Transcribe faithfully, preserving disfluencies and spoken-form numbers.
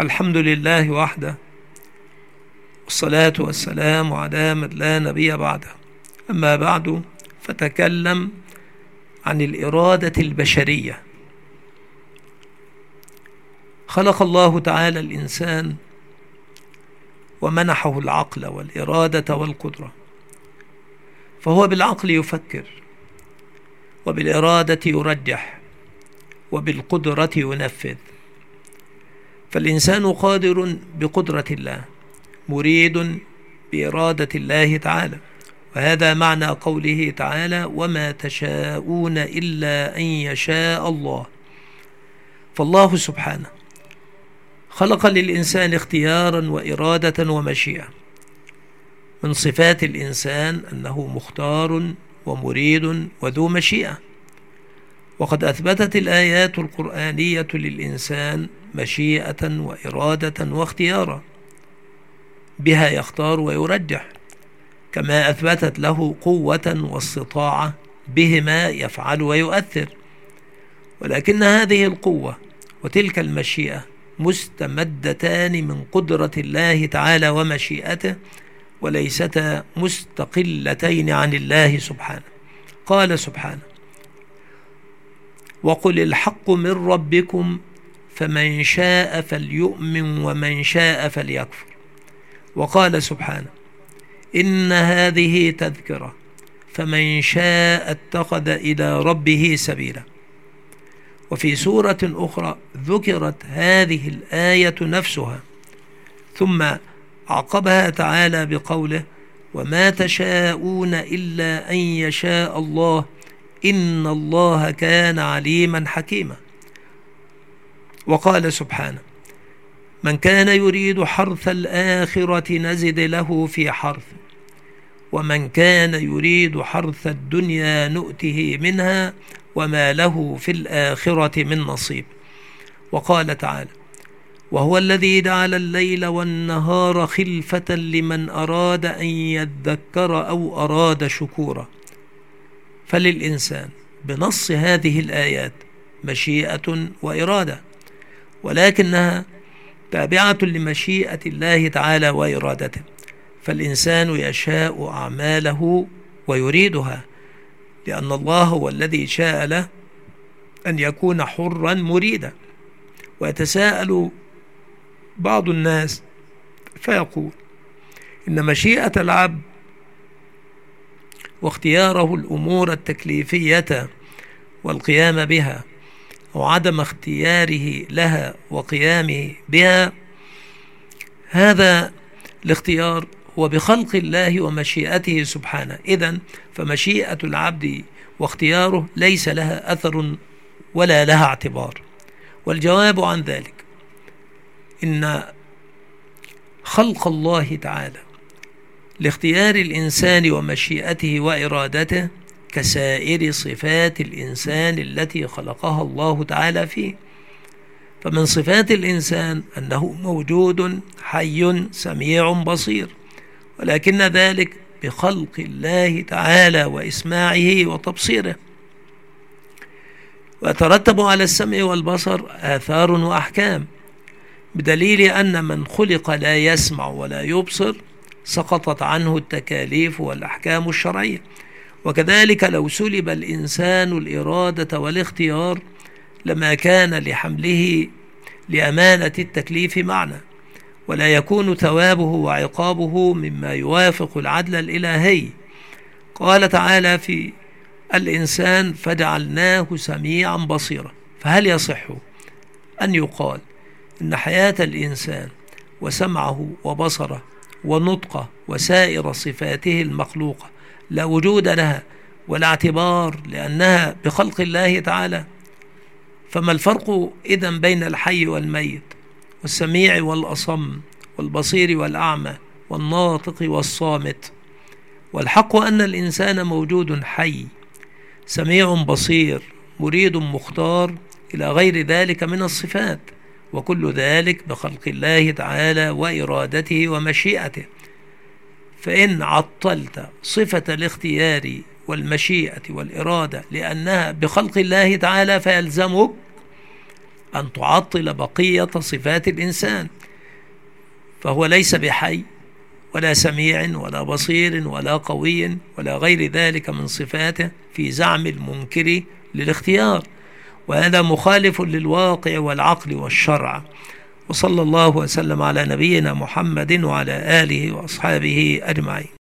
الحمد لله وحده، والصلاة والسلام على من لا نبي بعده. أما بعد، فتكلم عن الإرادة البشرية. خلق الله تعالى الإنسان ومنحه العقل والإرادة والقدرة، فهو بالعقل يفكر، وبالإرادة يرجح، وبالقدرة ينفذ. فالإنسان قادر بقدرة الله، مريد بإرادة الله تعالى، وهذا معنى قوله تعالى: وما تشاءون إلا أن يشاء الله. فالله سبحانه خلق للإنسان اختيارا وإرادة ومشيئة. من صفات الإنسان أنه مختار ومريد وذو مشيئة، وقد أثبتت الآيات القرآنية للإنسان مشيئة وإرادة واختيارا، بها يختار ويرجح، كما أثبتت له قوة واستطاعة، بهما يفعل ويؤثر. ولكن هذه القوة وتلك المشيئة مستمدتان من قدرة الله تعالى ومشيئته، وليستا مستقلتين عن الله سبحانه. قال سبحانه: وقل الحق من ربكم فمن شاء فليؤمن ومن شاء فليكفر. وقال سبحانه: إن هذه تذكرة فمن شاء اتخذ إلى ربه سبيلا. وفي سورة أخرى ذكرت هذه الآية نفسها، ثم عقبها تعالى بقوله: وما تشاءون إلا أن يشاء الله إن الله كان عليما حكيما. وقال سبحانه: من كان يريد حرث الآخرة نزد له في حرثه ومن كان يريد حرث الدنيا نؤته منها وما له في الآخرة من نصيب. وقال تعالى: وهو الذي جعل الليل والنهار خلفة لمن أراد أن يذكر أو أراد شكورا. فللإنسان بنص هذه الآيات مشيئة وإرادة، ولكنها تابعة لمشيئة الله تعالى وإرادته. فالإنسان يشاء أعماله ويريدها، لأن الله هو الذي شاء له أن يكون حرا مريدا. ويتساءل بعض الناس فيقول: إن مشيئة العبد واختياره الأمور التكليفية والقيام بها، أو عدم اختياره لها وقيامه بها، هذا الاختيار هو بخلق الله ومشيئته سبحانه. إذن فمشيئة العبد واختياره ليس لها أثر ولا لها اعتبار. والجواب عن ذلك إن خلق الله تعالى لاختيار الإنسان ومشيئته وإرادته كسائر صفات الإنسان التي خلقها الله تعالى فيه. فمن صفات الإنسان أنه موجود حي سميع بصير، ولكن ذلك بخلق الله تعالى وإسماعه وتبصيره. ويترتب على السمع والبصر آثار وأحكام، بدليل أن من خلق لا يسمع ولا يبصر سقطت عنه التكاليف والأحكام الشرعية. وكذلك لو سلب الإنسان الإرادة والاختيار لما كان لحمله لأمانة التكليف معنى، ولا يكون ثوابه وعقابه مما يوافق العدل الإلهي. قال تعالى في الإنسان: فجعلناه سميعا بصيرا. فهل يصح أن يقال إن حياة الإنسان وسمعه وبصره ونطقه وسائر صفاته المخلوقة لا وجود لها ولا اعتبار لأنها بخلق الله تعالى؟ فما الفرق إذن بين الحي والميت، والسميع والأصم، والبصير والأعمى، والناطق والصامت؟ والحق أن الإنسان موجود حي سميع بصير مريد مختار إلى غير ذلك من الصفات، وكل ذلك بخلق الله تعالى وإرادته ومشيئته. فإن عطلت صفة الاختيار والمشيئة والإرادة لأنها بخلق الله تعالى، فيلزمك أن تعطل بقية صفات الإنسان، فهو ليس بحي ولا سميع ولا بصير ولا قوي ولا غير ذلك من صفاته في زعم المنكر للاختيار، وهذا مخالف للواقع والعقل والشرع. وصلى الله وسلم على نبينا محمد وعلى آله وأصحابه أجمعين.